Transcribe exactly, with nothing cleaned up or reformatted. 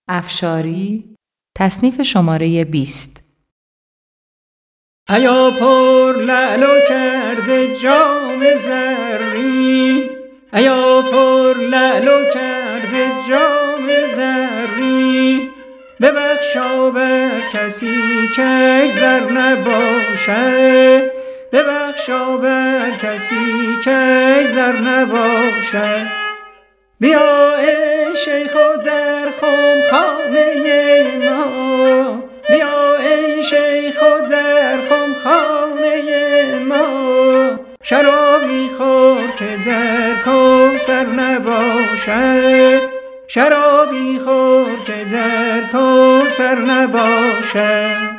افشاری، تصنیف شماره بیست. ایا پر لعل و کرده جام زرین، ایا پر لعل و کرده جام زرین، ببخشا بر کسی که زر نباشد، ببخشا بر کسی که زر نباشد. بیا ای شیخ و در خم خانه ما، بیا ای شیخ و در خم خانه ما، شرابی خور که در کوثر نباشد، شرابی خور که در کوثر نباشد.